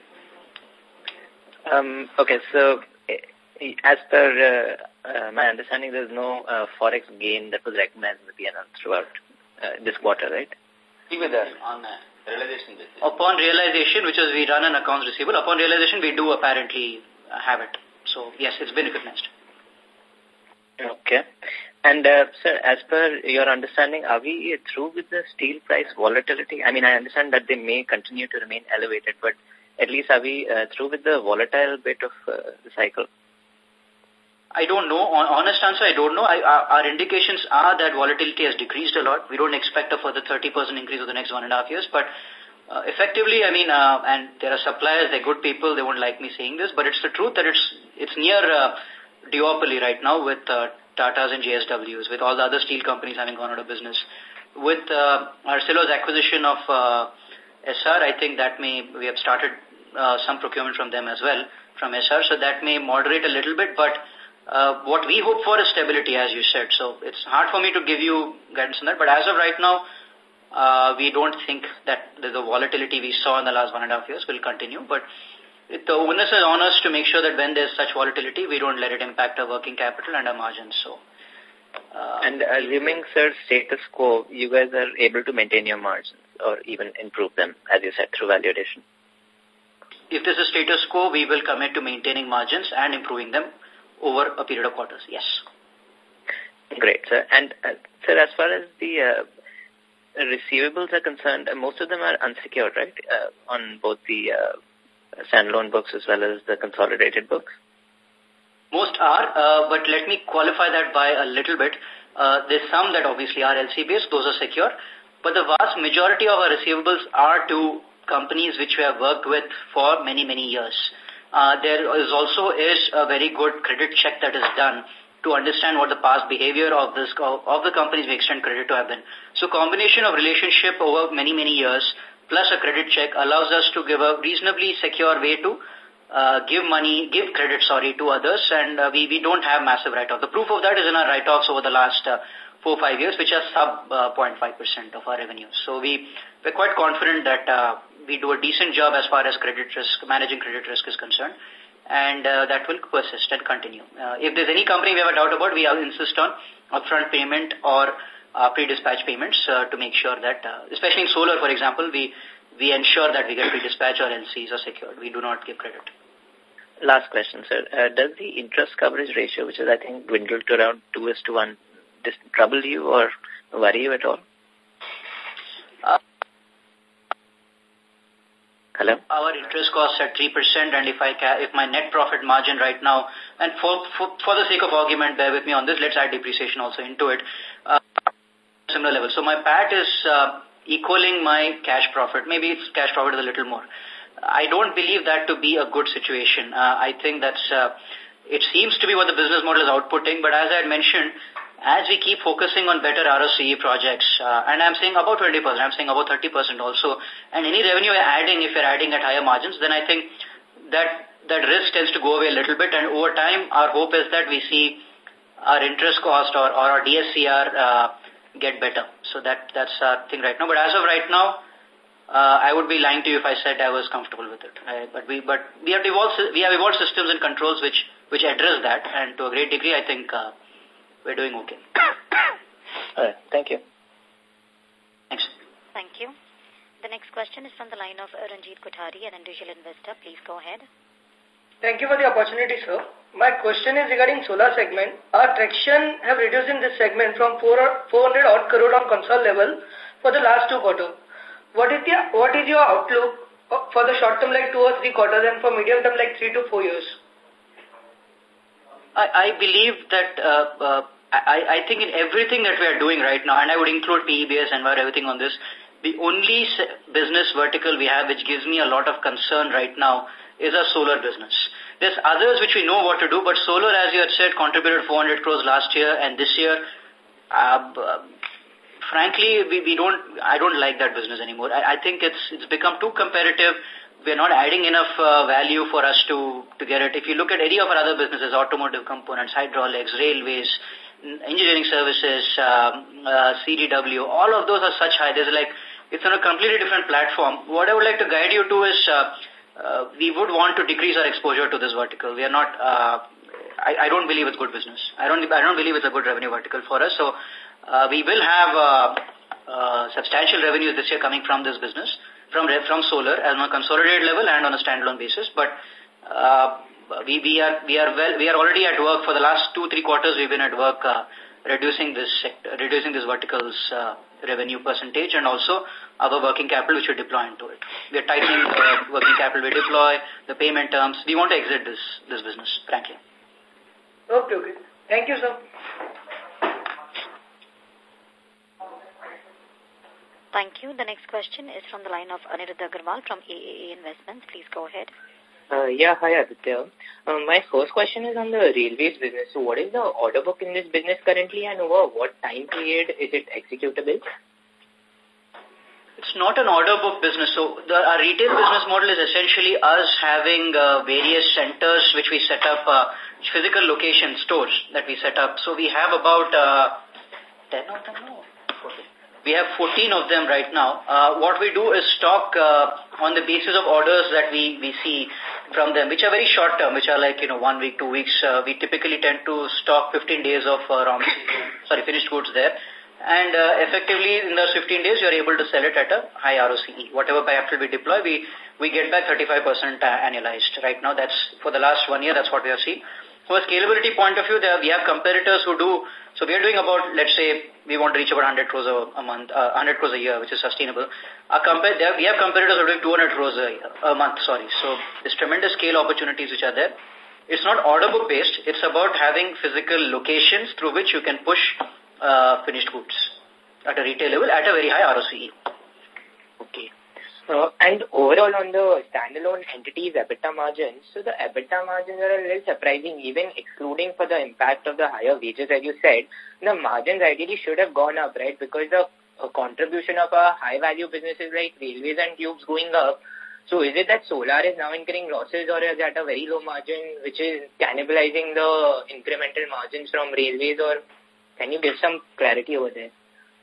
Um, okay, so as per uh, uh, my understanding, there's no uh, Forex gain that was recognized in the P and L throughout uh, this quarter, right? Even there, on uh, realization. Upon realization, which is we run an accounts receivable, upon realization, we do apparently uh, have it. So, yes, it's been recognized. Okay. And, uh, sir, as per your understanding, are we through with the steel price volatility? I mean, I understand that they may continue to remain elevated, but at least are we uh, through with the volatile bit of uh, the cycle? I don't know. Honest answer, I don't know. I, our, our indications are that volatility has decreased a lot. We don't expect a further thirty percent increase over the next one and a half years. But uh, effectively, I mean, uh, and there are suppliers, they're good people, they won't like me saying this, but it's the truth that it's it's near uh, duopoly right now with uh, Tatas and J S Ws, with all the other steel companies having gone out of business. With uh, Arcelor's acquisition of uh, S R, I think that may, we have started uh, some procurement from them as well, from S R, so that may moderate a little bit, but Uh, what we hope for is stability, as you said. So it's hard for me to give you guidance on that. But as of right now, uh, we don't think that the, the volatility we saw in the last one and a half years will continue. But it, the onus is on us to make sure that when there's such volatility, we don't let it impact our working capital and our margins. So, uh, and assuming, sir, status quo, you guys are able to maintain your margins or even improve them, as you said, through value addition? If there's a status quo, we will commit to maintaining margins and improving them over a period of quarters, yes. Great, sir. And, uh, sir, as far as the uh, receivables are concerned, uh, most of them are unsecured, right, uh, on both the uh, standalone books as well as the consolidated books? Most are, uh, but let me qualify that by a little bit. Uh, there's some that obviously are L C-based, those are secure, but the vast majority of our receivables are to companies which we have worked with for many, many years. Uh, there is also is a very good credit check that is done to understand what the past behavior of this of the companies we extend credit to have been. So combination of relationship over many, many years plus a credit check allows us to give a reasonably secure way to uh, give money, give credit, sorry, to others, and uh, we, we don't have massive write-off. The proof of that is in our write-offs over the last uh, four or five years, which are sub uh, zero point five percent of our revenue. So we, we're quite confident that uh, we do a decent job as far as credit risk, managing credit risk is concerned, and uh, that will persist and continue. Uh, if there's any company we have a doubt about, we insist on upfront payment or uh, pre-dispatch payments uh, to make sure that, uh, especially in solar, for example, we, we ensure that we get pre-dispatch or L Cs are secured. We do not give credit. Last question, sir. Uh, does the interest coverage ratio, which is, I think, dwindled to around two is to one, does it trouble you or worry you at all? Uh, Hello? Our interest costs at three percent, and if I ca if my net profit margin right now, and for, for, for the sake of argument, bear with me on this, let's add depreciation also into it, uh, similar level. So my P A T is uh, equaling my cash profit. Maybe its cash profit is a little more. I don't believe that to be a good situation. Uh, I think that's, uh, it seems to be what the business model is outputting, but as I had mentioned, as we keep focusing on better R O C E projects, uh, and I'm saying about twenty percent, I'm saying about thirty percent also, and any revenue you're adding, if you're adding at higher margins, then I think that that risk tends to go away a little bit, and over time, our hope is that we see our interest cost or, or our D S C R uh, get better. So that that's our thing right now. But as of right now, uh, I would be lying to you if I said I was comfortable with it. I, but we but we have evolved we have evolved systems and controls which which address that, and to a great degree, I think uh, we're doing okay. All right. Thank you. Thanks. Thank you. The next question is from the line of Ranjit Kothari, an individual investor. Please go ahead. Thank you for the opportunity, sir. My question is regarding solar segment. Our traction have reduced in this segment from four hundred odd crore on console level for the last two quarters. What is the what is your outlook for the short term, like two or three quarters, and for medium term, like three to four years? I, I believe that uh, uh, I, I think in everything that we are doing right now, and I would include P E B S and everything on this, the only business vertical we have which gives me a lot of concern right now is our solar business. There's others which we know what to do, but solar, as you had said, contributed four hundred crores last year, and this year, uh, frankly, we, we don't, I don't like that business anymore. I, I think it's, it's become too competitive. We're not adding enough uh, value for us to, to get it. If you look at any of our other businesses, automotive components, hydraulics, railways, engineering services, um, uh, C D W, all of those are such high. There's like, it's on a completely different platform. What I would like to guide you to is, uh, uh, we would want to decrease our exposure to this vertical. We are not, uh, I, I don't believe it's good business. I don't, I don't believe it's a good revenue vertical for us. So, uh, we will have, uh, uh, substantial revenues this year coming from this business. From from solar as on a consolidated level and on a standalone basis, but uh, we we are we are well we are already at work for the last two three quarters. We've been at work uh, reducing this sector, reducing this vertical's uh, revenue percentage, and also our working capital which we deploy into it. We are tightening the working capital we deploy, the payment terms. We want to exit this this business, frankly. Okay, okay. Thank you, sir. Thank you. The next question is from the line of Aniruddha Agarwal from A A A Investments. Please go ahead. Uh, yeah, hi Aditya. Um, my first question is on the railways business. So what is the order book in this business currently, and over what time period is it executable? It's not an order book business. So the, our retail business model is essentially us having uh, various centers which we set up, uh, physical location stores that we set up. So we have about uh, ten of them now. We have fourteen of them right now. Uh, what we do is stock uh, on the basis of orders that we, we see from them, which are very short term, which are like, you know, one week, two weeks. Uh, we typically tend to stock fifteen days of uh, raw sorry, finished goods there. And uh, effectively, in those fifteen days, you're able to sell it at a high R O C E. Whatever capital we deploy, we, we get back thirty-five percent annualized. Right now, that's for the last one year, that's what we have seen. From a scalability point of view, there we have competitors who do, so we are doing about, let's say, we want to reach about one hundred crores a, a month, uh, one hundred crores a year, which is sustainable. Our compare, there, we have competitors who are doing two hundred crores a, year, a month, sorry. So there's tremendous scale opportunities which are there. It's not order book based, it's about having physical locations through which you can push uh, finished goods at a retail level at a very high R O C E. Okay. Uh, and overall on the standalone entities EBITDA margins, so the EBITDA margins are a little surprising, even excluding for the impact of the higher wages, as you said. The margins ideally should have gone up, right? Because the uh, contribution of a high-value businesses like railways and tubes going up. So is it that solar is now incurring losses, or is it at a very low margin, which is cannibalizing the incremental margins from railways, or can you give some clarity over there?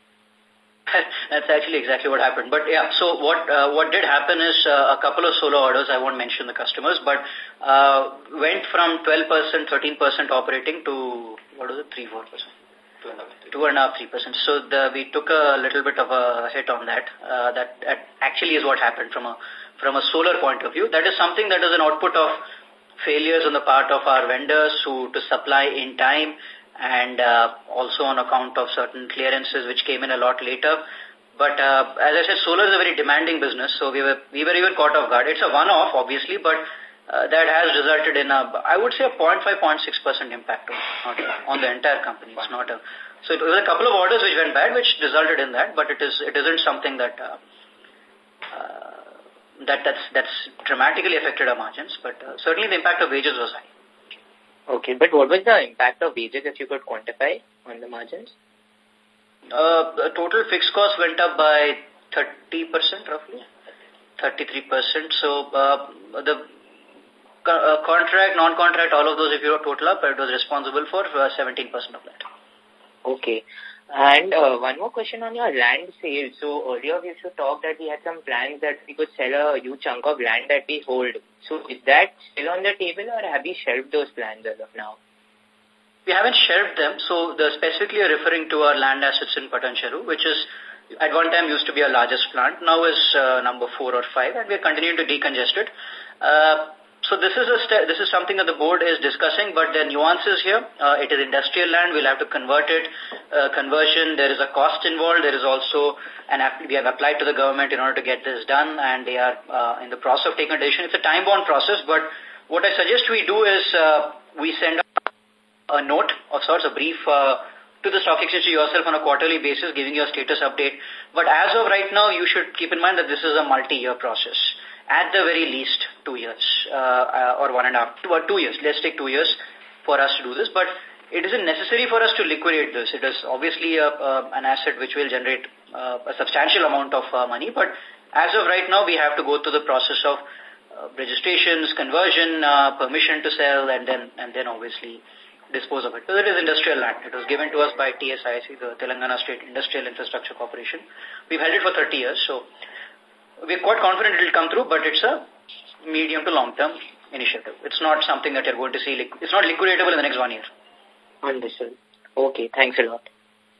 That's actually exactly what happened. But yeah, so what uh, what did happen is uh, a couple of solar orders, I won't mention the customers, but uh, went from twelve percent, thirteen percent operating to, what was it, three, four percent? two and a half, three percent. So the, we took a little bit of a hit on that. Uh, that. That actually is what happened from a, from a solar point of view. That is something that is an output of failures on the part of our vendors who to supply in time, and uh, also on account of certain clearances which came in a lot later. But uh, as I said, solar is a very demanding business, so we were we were even caught off guard. It's a one-off, obviously, but uh, that has resulted in a, I would say, a zero point five, zero point six percent impact on, on the entire company. It's not a, so it was a couple of orders which went bad, which resulted in that, but it is it isn't something that uh, uh, that that's that's dramatically affected our margins. But uh, certainly the impact of wages was high. Okay, but what was the impact of wages, if you could quantify on the margins? Uh, the total fixed cost went up by thirty percent roughly, thirty-three percent. So uh, the uh, contract, non-contract, all of those, if you total up, it was responsible for uh, seventeen percent of that. Okay. And uh, one more question on your land sale. So earlier we used to talk that we had some plans that we could sell a huge chunk of land that we hold. So is that still on the table, or have we shelved those plans as of now? We haven't shelved them. So the specifically you're referring to our land assets in Patancheru, which is at one time used to be our largest plant, now is uh, number four or five, and we're continuing to decongest it. Uh, So this is a this is something that the board is discussing, but there are nuances here. Uh, it is industrial land. We'll have to convert it. Uh, conversion, there is a cost involved. There is also an app we have applied to the government in order to get this done, and they are uh, in the process of taking a decision. It's a time-bound process, but what I suggest we do is uh, we send a note of sorts, a brief uh, to the stock exchange to yourself on a quarterly basis, giving you a status update. But as of right now, you should keep in mind that this is a multi-year process. At the very least, two years, uh, or one and a half, two, or two years. Let's take two years for us to do this. But it isn't necessary for us to liquidate this. It is obviously a, uh, an asset which will generate uh, a substantial amount of uh, money. But as of right now, we have to go through the process of uh, registrations, conversion, uh, permission to sell, and then and then obviously dispose of it. So it is industrial land. It was given to us by T S I C, the Telangana State Industrial Infrastructure Corporation. We've held it for thirty years, so we're quite confident it will come through, but it's a medium to long-term initiative. It's not something that you're going to see. It's not liquidatable in the next one year. Understood. Okay, thanks a lot.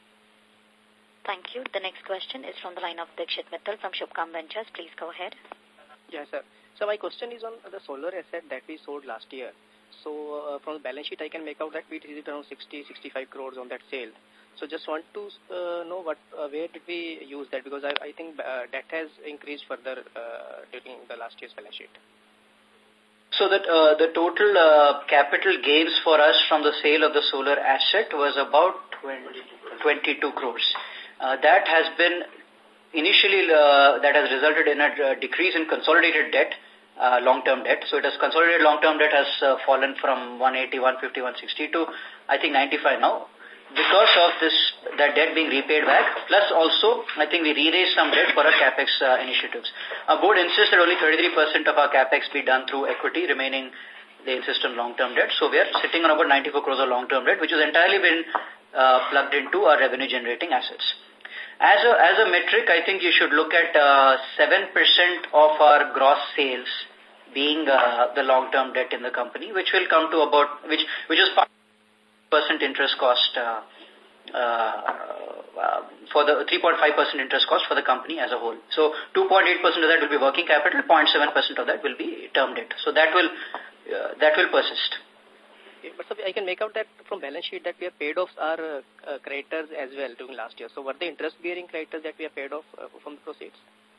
Thank you. The next question is from the line of Dikshit Mittal from Shubhkam Ventures. Please go ahead. Yes, sir. So my question is on the solar asset that we sold last year. So uh, from the balance sheet, I can make out that we did around sixty, sixty-five crores on that sale. So just want to uh, know what uh, where did we use that, because I, I think uh, that has increased further uh, during the last year's balance sheet. So that uh, the total uh, capital gains for us from the sale of the solar asset was about twenty-two crores. Uh, that has been initially uh, that has resulted in a uh, decrease in consolidated debt, uh, long-term debt. So it has consolidated long-term debt has uh, fallen from one eighty, one fifty, one sixty to I think ninety-five now. Because of this, that debt being repaid back, plus also, I think we re-raised some debt for our CapEx uh, initiatives. Our board insists that only thirty-three percent of our CapEx be done through equity, remaining they insist on long-term debt. So we are sitting on about ninety-four crores of long-term debt, which has entirely been uh, plugged into our revenue-generating assets. As a, as a metric, I think you should look at uh, seven percent of our gross sales being uh, the long-term debt in the company, which will come to about, which, which is part percent interest cost uh, uh, uh, for the three point five percent interest cost for the company as a whole. So two point eight percent of that will be working capital, zero point seven percent of that will be term debt. So that will uh, that will persist. Okay, but so I can make out that from balance sheet that we have paid off our uh, uh, creditors as well during last year. So were the interest-bearing creditors that we have paid off uh, from the proceeds?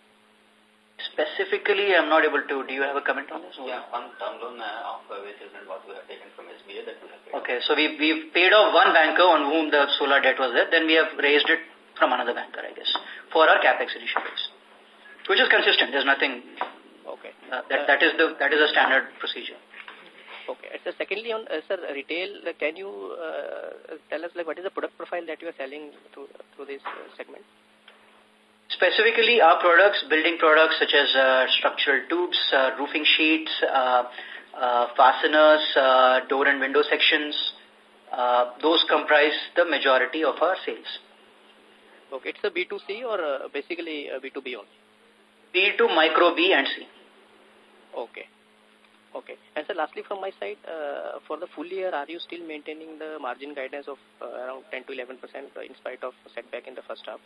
Specifically, I'm not able to. Do you have a comment on this? Yeah, one term loan uh, of uh, which is what we have taken from S B A that we have paid. Okay, so we, we've paid off one banker on whom the solar debt was there. Then we have raised it from another banker, I guess, for our CapEx initiatives, which is consistent. There's nothing. Okay. Uh, that that is the that is a standard procedure. Okay. So secondly, on uh, sir, retail, uh, can you uh, tell us like what is the product profile that you are selling through through this uh, segment? Specifically, our products, building products such as uh, structural tubes, uh, roofing sheets, uh, uh, fasteners, uh, door and window sections, uh, those comprise the majority of our sales. Okay, it's a B two C or uh, basically a B two B only? B to micro B and C. Okay. Okay. And so lastly from my side, uh, for the full year, are you still maintaining the margin guidance of uh, around ten to eleven percent in spite of setback in the first half?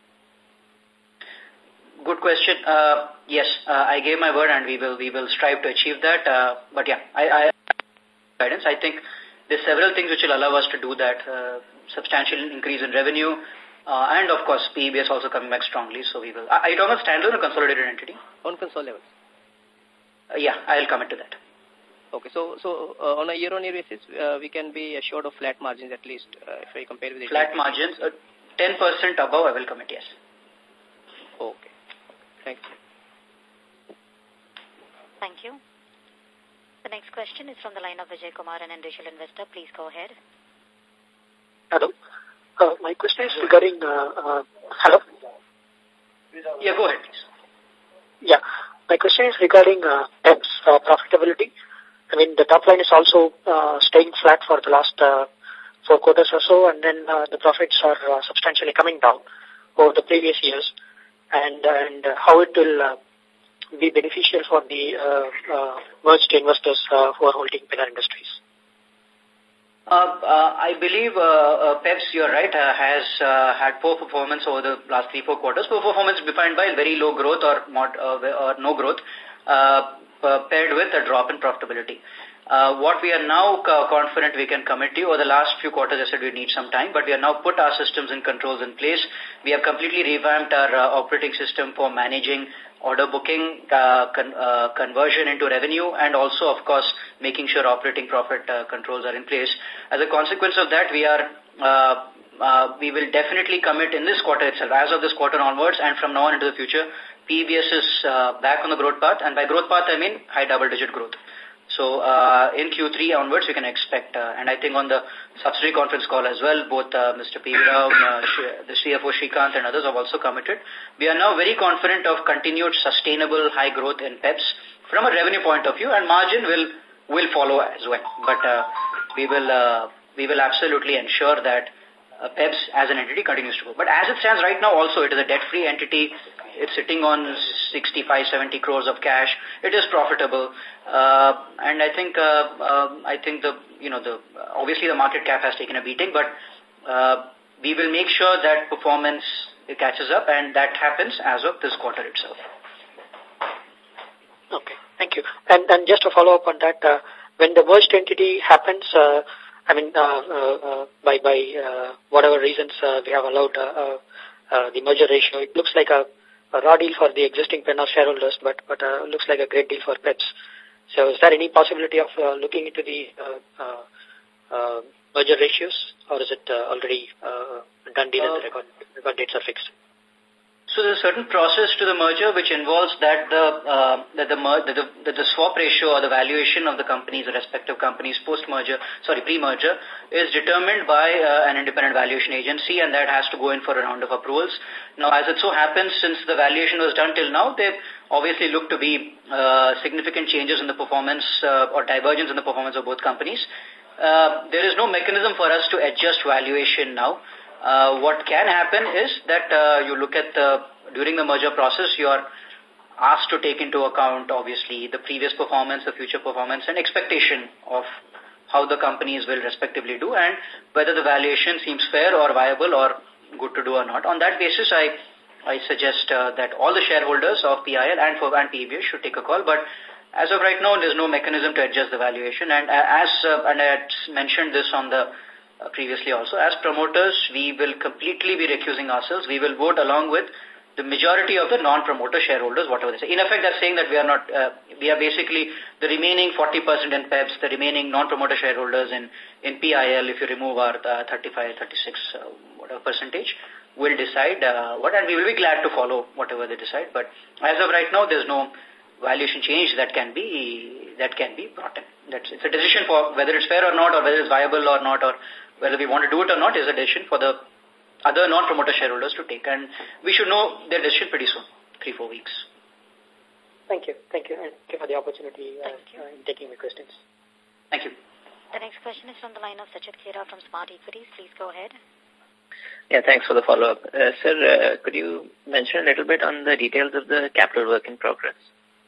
Good question. Uh, yes, uh, I gave my word and we will we will strive to achieve that. Uh, but yeah, I, I guidance. I think there's several things which will allow us to do that. Uh, substantial increase in revenue, uh, and of course P E B S also coming back strongly. So we will. Are you talking about standalone or consolidated entity? On console level. Uh, yeah, I will commit to that. Okay, so so uh, on a year-on-year basis, uh, we can be assured of flat margins at least uh, if I compare with the flat margins. Uh, ten percent above, I will commit. Yes. Okay. Thank you. Thank you. The next question is from the line of Vijay Kumar, an individual investor. Please go ahead. Hello. Uh, my question is regarding, uh, uh, hello? Yeah, go ahead, please. Yeah, my question is regarding uh, P E P's uh, profitability. I mean, the top line is also uh, staying flat for the last uh, four quarters or so, and then uh, the profits are uh, substantially coming down over the previous years, and, and uh, how it will uh, be beneficial for the uh, uh, merged investors uh, who are holding Penar Industries. Uh, uh, I believe uh, uh, P E P's, you're right, uh, has uh, had poor performance over the last three, four quarters. Poor performance defined by very low growth or, mod, uh, or no growth, uh, paired with a drop in profitability. Uh, what we are now uh, confident we can commit to, over the last few quarters, I said we need some time, but we have now put our systems and controls in place. We have completely revamped our uh, operating system for managing order booking, uh, con uh, conversion into revenue, and also, of course, making sure operating profit uh, controls are in place. As a consequence of that, we are uh, uh, we will definitely commit in this quarter itself, as of this quarter onwards, and from now on into the future, P E B S is uh, back on the growth path, and by growth path, I mean high double-digit growth. So uh, in Q three onwards, we can expect, uh, and I think on the subsidiary conference call as well, both uh, Mister P V Rao, uh, the C F O Shrikant and others have also committed. We are now very confident of continued sustainable high growth in P E Ps from a revenue point of view, and margin will will follow as well. But uh, we will uh, we will absolutely ensure that uh, P E Ps as an entity continues to grow. But as it stands right now, also it is a debt-free entity. It's sitting on sixty-five, seventy crores of cash. It is profitable, uh, and I think uh, uh, I think the you know the obviously the market cap has taken a beating, but uh, we will make sure that performance catches up, and that happens as of this quarter itself. Okay, thank you. And and just to follow up on that, uh, when the merged entity happens, uh, I mean uh, uh, uh, by by uh, whatever reasons uh, we have allowed uh, uh, uh, the merger ratio, it looks like a a raw deal for the existing Penar shareholders, but but uh, looks like a great deal for P E Ps. So is there any possibility of uh, looking into the uh, uh, uh, merger ratios, or is it uh, already uh, done deal uh, and the record, record dates are fixed? So there's a certain process to the merger which involves that the uh, that the, mer that the that the swap ratio or the valuation of the companies, the respective companies post-merger, sorry, pre-merger, is determined by uh, an independent valuation agency, and that has to go in for a round of approvals. Now, as it so happens, since the valuation was done till now, they obviously look to be uh, significant changes in the performance uh, or divergence in the performance of both companies. Uh, there is no mechanism for us to adjust valuation now. Uh, what can happen is that uh, you look at the, during the merger process, you are asked to take into account, obviously, the previous performance, the future performance, and expectation of how the companies will respectively do, and whether the valuation seems fair or viable or good to do or not. On that basis, I I suggest uh, that all the shareholders of P I L and, for, and P E B S should take a call, but as of right now, there's no mechanism to adjust the valuation, and uh, as uh, and I had mentioned this on the Uh, previously also, as promoters, we will completely be recusing ourselves. We will vote along with the majority of the non-promoter shareholders, whatever they say. In effect, they're saying that we are not, uh, we are basically the remaining forty percent in P E Ps, the remaining non-promoter shareholders in, in P I L, if you remove our uh, thirty-five, thirty-six, uh, whatever percentage, will decide uh, what, and we will be glad to follow whatever they decide. But as of right now, there's no valuation change that can be, that can be brought in. That's, it's a decision for whether it's fair or not, or whether it's viable or not, or whether we want to do it or not is a decision for the other non-promoter shareholders to take. And we should know their decision pretty soon, three, four weeks. Thank you. Thank you. And thank you for the opportunity uh, uh, in taking my questions. Thank you. The next question is from the line of Sachit Khera from Smart Equities. Please go ahead. Yeah, thanks for the follow-up. Uh, sir, uh, could you mention a little bit on the details of the capital work in progress?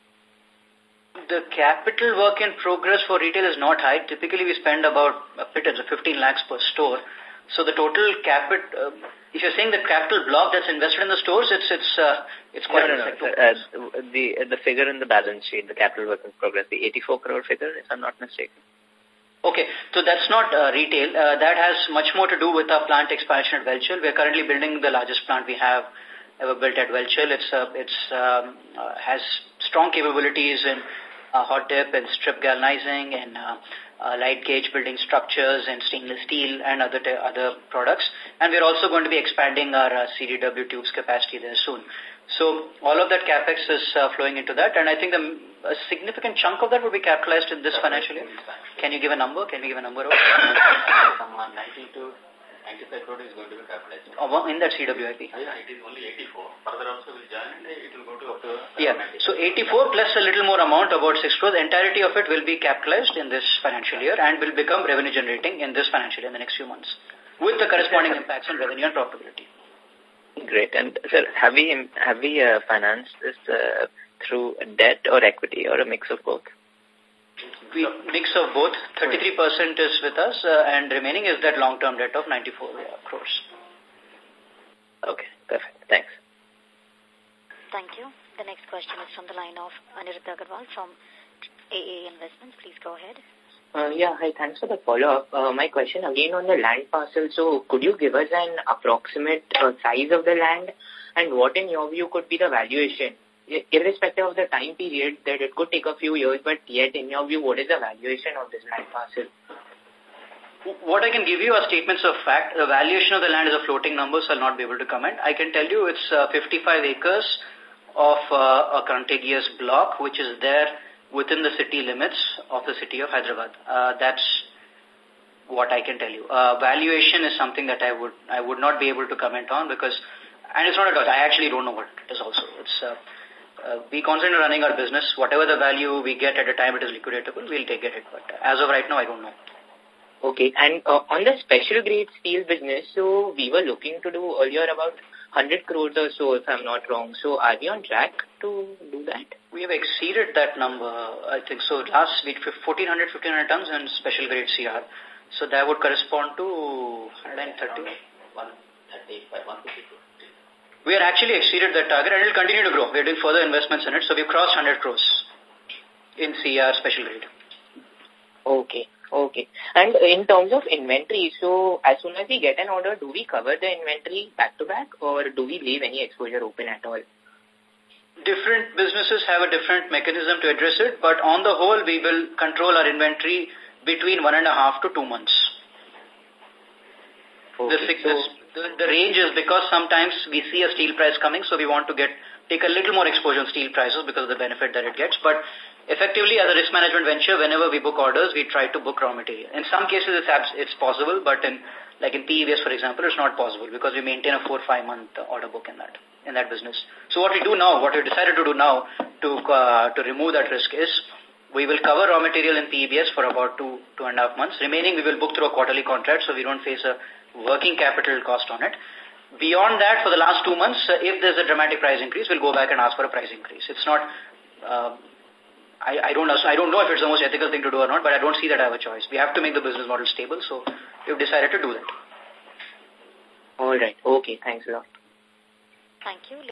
The capital work in progress for retail is not high. Typically, we spend about a bit of fifteen lakhs per store. So the total capital, uh, if you're saying the capital block that's invested in the stores, it's it's uh, it's quite no, no, no. Uh, the the figure in the balance sheet, the capital work in progress, the eighty-four crore figure, if I'm not mistaken. Okay, so that's not uh, retail. Uh, that has much more to do with our plant expansion at Welchel. We're currently building the largest plant we have ever built at Welchel. It's uh, it's um, uh, has strong capabilities in Uh, hot dip and strip galvanizing and uh, uh, light gauge building structures and stainless steel and other other products. And we're also going to be expanding our uh, C D W tubes capacity there soon. So all of that capex is uh, flowing into that, and I think the, a significant chunk of that will be capitalized in this financial year. Can you give a number? Can we give a number? ninety to ninety-five crore is going to be capitalized. Oh, in that C W I P? Yeah, it is only eighty-four. Further also will join and it will go to up to... Yeah, so eighty-four plus a little more amount, about six crores. The entirety of it will be capitalized in this financial year and will become revenue generating in this financial year in the next few months, with the corresponding impacts on revenue and profitability. Great. And sir, have we, have we uh, financed this uh, through debt or equity or a mix of both? We mix of both. thirty-three percent is with us uh, and remaining is that long-term debt of ninety-four crores. Okay, perfect. Thanks. Thank you. The next question is from the line of Aniruddha Agarwal from A A Investments. Please go ahead. Uh, yeah, hi, thanks for the follow-up. Uh, my question again on the land parcel. So could you give us an approximate uh, size of the land and what in your view could be the valuation? Irrespective of the time period, that it could take a few years, but yet in your view, what is the valuation of this land parcel? What I can give you are statements of fact. The valuation of the land is a floating number, so I'll not be able to comment. I can tell you it's uh, fifty-five acres of uh, a contiguous block, which is there within the city limits of the city of Hyderabad. Uh, that's what I can tell you. Uh, valuation is something that I would I would not be able to comment on because, and it's not a doubt, I actually don't know what it is also. It's uh, uh, we concentrate on running our business. Whatever the value we get at a time it is liquidatable, we'll take it. But as of right now, I don't know. Okay, and uh, on the special grade steel business, so we were looking to do earlier about one hundred crores or so, if I'm not wrong. So are we on track to do that? We have exceeded that number, I think. So last week, fourteen hundred, fifteen hundred tons in special grade C R. So that would correspond to one hundred thirty. one thirty-five, one fifty. We are actually exceeded that target and it will continue to grow. We are doing further investments in it. So we've crossed one hundred crores in C R special grade. Okay. Okay. And in terms of inventory, so as soon as we get an order, do we cover the inventory back to back or do we leave any exposure open at all? Different businesses have a different mechanism to address it, but on the whole, we will control our inventory between one and a half to two months. Okay. The, sickness, so, the, the range is because sometimes we see a steel price coming, so we want to get take a little more exposure on steel prices because of the benefit that it gets, but effectively, as a risk management venture, whenever we book orders, we try to book raw material. In some cases, it's it's possible, but in like in P E V S, for example, it's not possible because we maintain a four five month order book in that in that business. So what we do now, what we decided to do now to uh, to remove that risk is we will cover raw material in P E V S for about two two and a half months. Remaining, we will book through a quarterly contract, so we don't face a working capital cost on it. Beyond that, for the last two months, uh, if there's a dramatic price increase, we'll go back and ask for a price increase. It's not. Uh, I, I don't know. So I don't know if it's the most ethical thing to do or not, but I don't see that I have a choice. We have to make the business model stable, so we've decided to do that. All right. Okay. Thanks a lot. Thank you.